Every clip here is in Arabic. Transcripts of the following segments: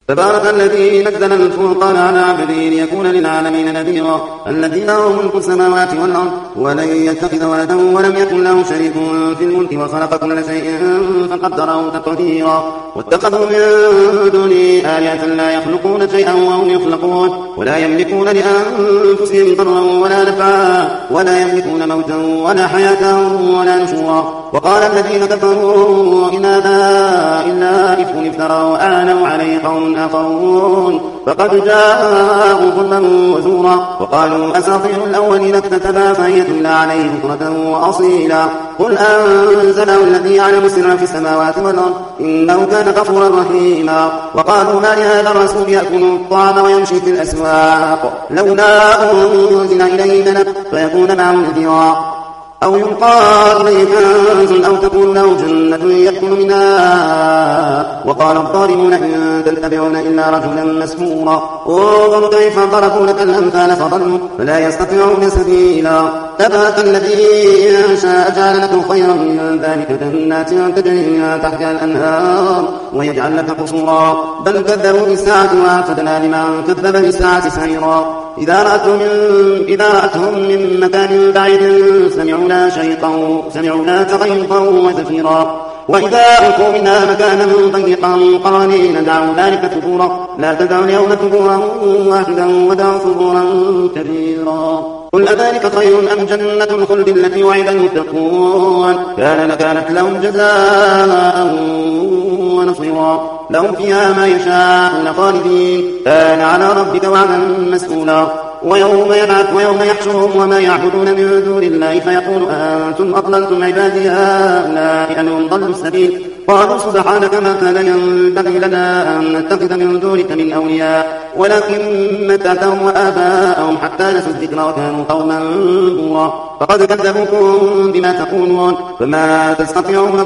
تبارك الذي نزل الفرقان على عبده ليكون للعالمين نذيرا الذي له ملك السماوات والأرض ولن يتخذ ولدا ولم يكن له شريك في الملك وخلق كل شيء فقدره تقديرا واتخذوا من دونه آلهة لا يخلقون شيئا وهم يخلقون ولا يملكون لأنفسهم ضرا ولا نفعا ولا يملكون موتا ولا حياة ولا نشورا وقال الذين كفروا إن هذا إلا إفك افتراه أعانوا عليه قوم آخرون فقد جاءوا ظلما وزورا وقالوا أساطير الأولين اكتتبا فهي تملى عليه بكرة وأصيلا قل أنزله الذي يعلم السر في السماوات والأرض إنه كان غفورا رحيما وقالوا ما لهذا الرسول يأكل الطعام ويمشي في الأسواق لولا أنزل إليه ملك فيكون معه نذيرا أو يلقى إليه كنز أو تكون له جنة يأكل منها وقال الظالمون إن تتبعون إلا رجلا مسحورا انظر كيف ضربوا لك الأمثال فضلوا فلا يستطيعون سبيلا تبارك الذي إن شاء جعل لكم خيرا من ذلك جنات تجري من تحتها الأنهار ويجعل لك قصورا بل كذبوا بالساعة وأعتدنا لمن كذب بالساعة سعيرا إذا رأتهم من مكان بعيد سمعوا لا تغيظا وزفيرا وإذا ألقوا منها مكانا ضيقا قرانين دعوا ذلك ثبورا لا تدعوا اليوم ثبورا واحدا ودعوا ثبورا كبيرا قل أذلك خير أم جنة الخلد التي وعد المتقون كانت لهم جزاء ونصيرا لهم فيها ما يشاءون خالدين كان على ربك وعدا مسئولا ويوم يحشرهم وما يعبدون من دون الله فيقول أنتم أضللتم عبادي هؤلاء أم ضلوا السبيل قالوا سبحانك ما كان ينبغي لنا أن نتخذ من دونك من أولياء ولكن متعتهم وآباءهم حتى نسوا الذكر وكانوا قوما بورا فقد كذبوكم بما تقولون فما تستطيعون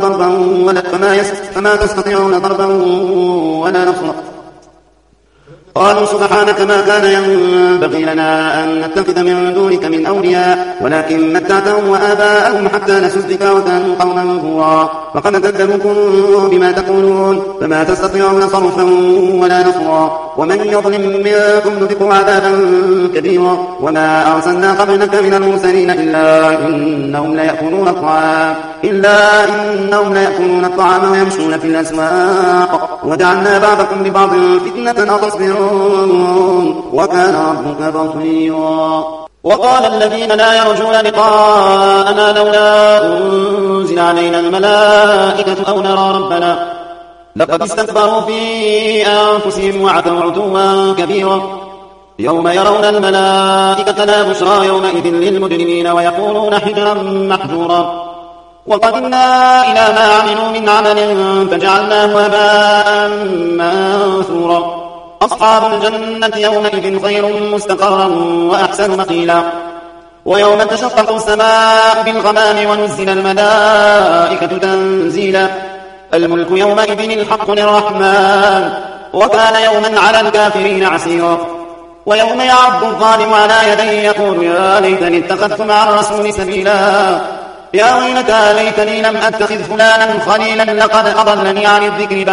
ضربا ولا نصرا قالوا سبحانك ما كان ينبغي لنا أن نتخذ من دونك من أولياء ولكن متعتهم وآباءهم حتى نسوا الذكر وكانوا قوما بورا فقد كذبوكم بما تقولون فما تستطيعون صرفا ولا نصرا ومن يظلم منكم نذقه عذابا كبيرا وما أرسلنا قبلك من المرسلين إلا إنهم ليأكلون الطعام ويمشون في الأسواق وجعلنا بعضكم لبعض فتنة أتصبرون وكان ربك بصيرا وقال الذين لا يرجون لقاءنا لولا أنزل علينا الملائكة أو نرى ربنا لقد استكبروا في أنفسهم وعتوا عتوا كبيرا يوم يرون الملائكة لا بشرى يومئذ للمجرمين ويقولون حجرا محجورا وقدمنا إلى ما عملوا من عمل فجعلناه هباء منثورا أصحاب الجنة يومئذ خير مستقرا وأحسن مقيلا ويوم تشقق السماء بالغمام ونزل الملائكة تنزيلا الملك يومئذ الحق للرحمن وكان يوما على الكافرين عسيرا ويوم يعض الظالم على يديه يقول يا ليتني اتخذت مع الرسول سبيلا يا ويلتى ليتني لم أتخذ فلانا خليلا لقد أضلني عن الذكر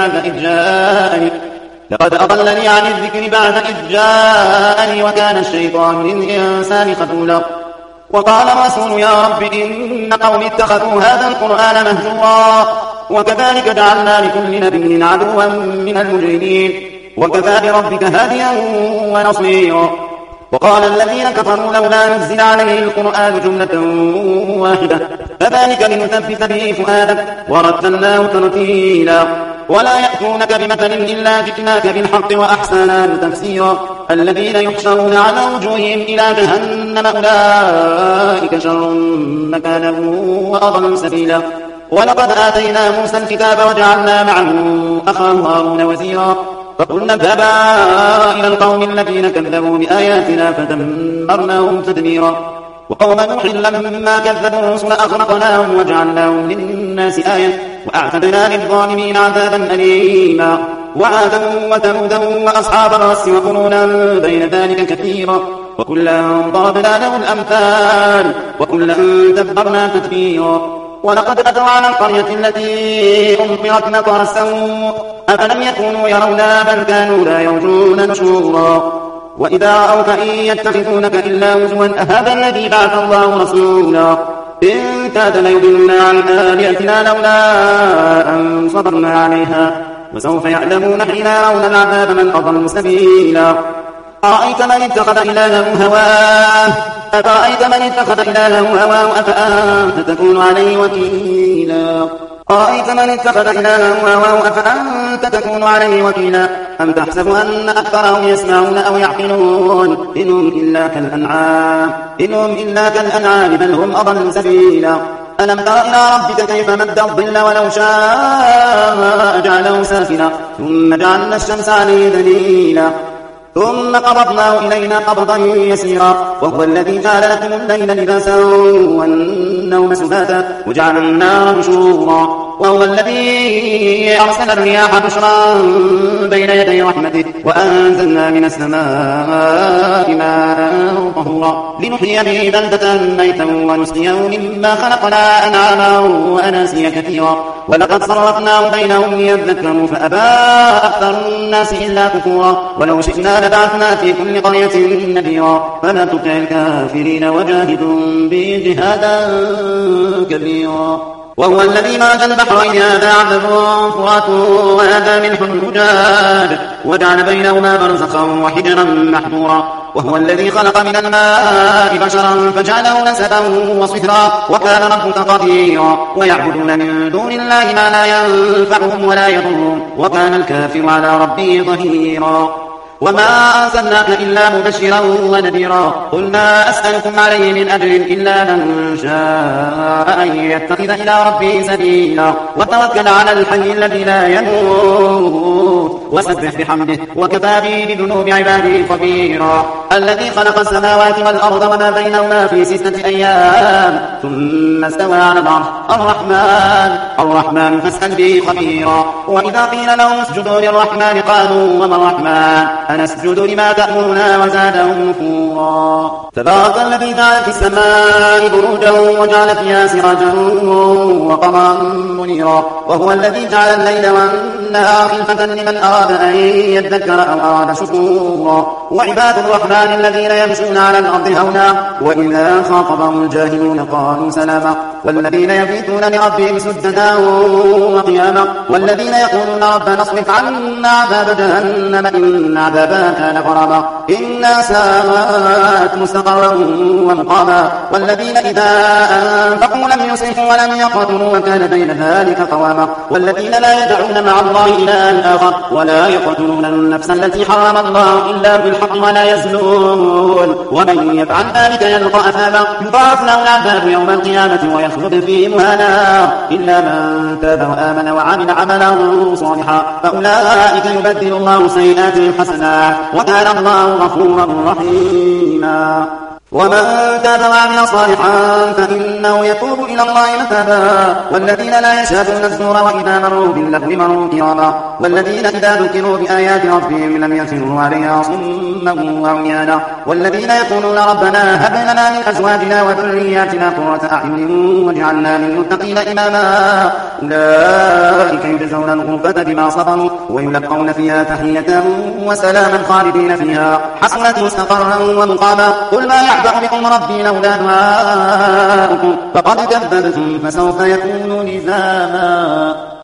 بعد إذ جاءني وكان الشيطان للإنسان خذولا وقال الرسول يا رب إن قومي اتخذوا هذا القرآن مهجورا وكذلك جعلنا لكل نبي عدوا من المجرمين وكفى بربك هاديا ونصيرا وقال الذين كفروا لولا نزل عليه القرآن جملة واحدة كذلك لنثبت به فؤادك ورتلناه ترتيلا ولا يأتونك بمثل إلا جئناك بالحق وأحسن تفسيرا الذين يحشرون على وجوههم إلى جهنم أولئك شر مكانا وأضل سبيلا ولقد آتينا موسى الكتاب وجعلنا معه أخاه هارون وزيرا فقلنا اذهبا إلى القوم الذين كذبوا بآياتنا فدمرناهم تدميرا وقوم نوح لما كذبوا الرسل أغرقناهم وجعلناهم للناس آية وأعتدنا للظالمين عذابا أليما وعادا وثمودا وأصحاب الرس وقرونا بين ذلك كثيرا وكلا ضربنا له الأمثال وكلا تبرنا تتبيرا ولقد أتوا على القرية التي أمطرت مطر السوء أفلم يكونوا يرونها بل كانوا لا يرجون نشورا وإذا رأوك إن يتخذونك إلا هزوا أهذا الذي بعث الله رسولا إن كاد ليضلنا عن آلهتنا لولا أن صبرنا عليها وسوف يعلمون حين يرون العذاب من أضل سبيلا أرأيت من اتخذ إلهه هواه أفرأيت من اتخذ إلهه هواه أفأنت تكون عليه وكيلا أرأيت من اتخذ إلهه هواه أفأنت تكون عليه وكيلا أم تحسب أن أكثرهم يسمعون أو يعقلون إنهم إلا كالأنعام بل هم أضل سبيلا ألم تر إلى ربك كيف مد الظل ولو شاء جعله ساكنا ثم جعلنا الشمس عليه دليلا ثم قبضناه إلينا قبضا يسيرا وهو الذي جعل لكم الليل لباسا والنوم سباتا وجعل النار نشورا وهو الذي أرسل الرياح بشرا بين يدي رحمته وأنزلنا من السماء ماء طهورا لنحيي به بلدة ميتا ونسقيه مما خلقنا أنعاما وأناسيا كثيرا ولقد صرفناه بينهم ليذكروا فأبى أكثر الناس إلا كفورا ولو شئنا لبعثنا في كل قرية نذيرا فلا تطع الكافرين وجاهدهم به جهادا كبيرا وهو الذي مرج البحرين هذا عذب فرات وهذا ملح أجاج وجعل بينهما برزخا وحجرا محجورا وهو الذي خلق من الماء بشرا فجعله نسبا وصهرا وكان ربك قديرا ويعبدون من دون الله ما لا ينفعهم ولا يضرهم وكان الكافر على ربه ظهيرا وما أرسلناك إلا مبشرا ونذيرا قل ما أسألكم عليه من أجر إلا من شاء أن يتخذ إلى ربه سبيلا وتوكل على الحي الذي لا يموت وسبح بحمده وكفى به بذنوب عباده خبيرا الذي خلق السماوات والأرض وما بينهما في 6 أيام ثم استوى على العرش الرحمن فاسأل به خبيرا وإذا قيل لهم اسجدوا للرحمن قالوا وما الرحمن أنسجد لما تأمرنا وزادهم نفورا تبارك الذي جعل في السماء بروجا وجعل فيها سراجا وقمرا منيرا وهو الذي جعل الليل والنهار خلفة لمن أراد أن يذكر أو أراد شكورا وعباد الرحمن الذين يمشون على الأرض هونا وإذا خاطبهم الجاهلون قالوا سلاما والذين يبيتون لربهم سجدا وقياما والذين يقولون ربنا اصرف عنا عذاب جهنم إن عذابها كان غراما إنا ساءت مستقرا ومقاما والذين إذا أنفقوا لم يسرفوا ولم يقتروا وكان بين ذلك قواما والذين لا يدعون مع الله إلها آخر ولا يقتلون النفس التي حرم الله إلا بالحق ولا يزنون ومن يفعل ذلك يلقى أثاما يضاعف له العذاب يوم القيامة ويخلد فيه مهانا إلا من تاب وآمن وعمل عملا صالحا فأولئك يبدل الله سيئاتهم حسنات وكان الله غفورا رحيما ومن تاب وعمل صالحا فإنه يتوب إلى الله متابا والذين لا يشهدون الزور وإذا مروا باللغو مروا كراما والذين إذا ذكروا بآيات ربهم لم يخروا عليها صما وعميانا والذين يقولون ربنا هب لنا من أزواجنا وذرياتنا قرة أعين واجعلنا للمتقين إماما أولئك يجزون الغرفة بما صبروا ويلقون فيها تحية وسلاما خالدين فيها حسنت مستقرا ومقاما قل ما يعبأ بكم ربي لولا دعاؤكم فقد كذبتم فسوف يكون لزاما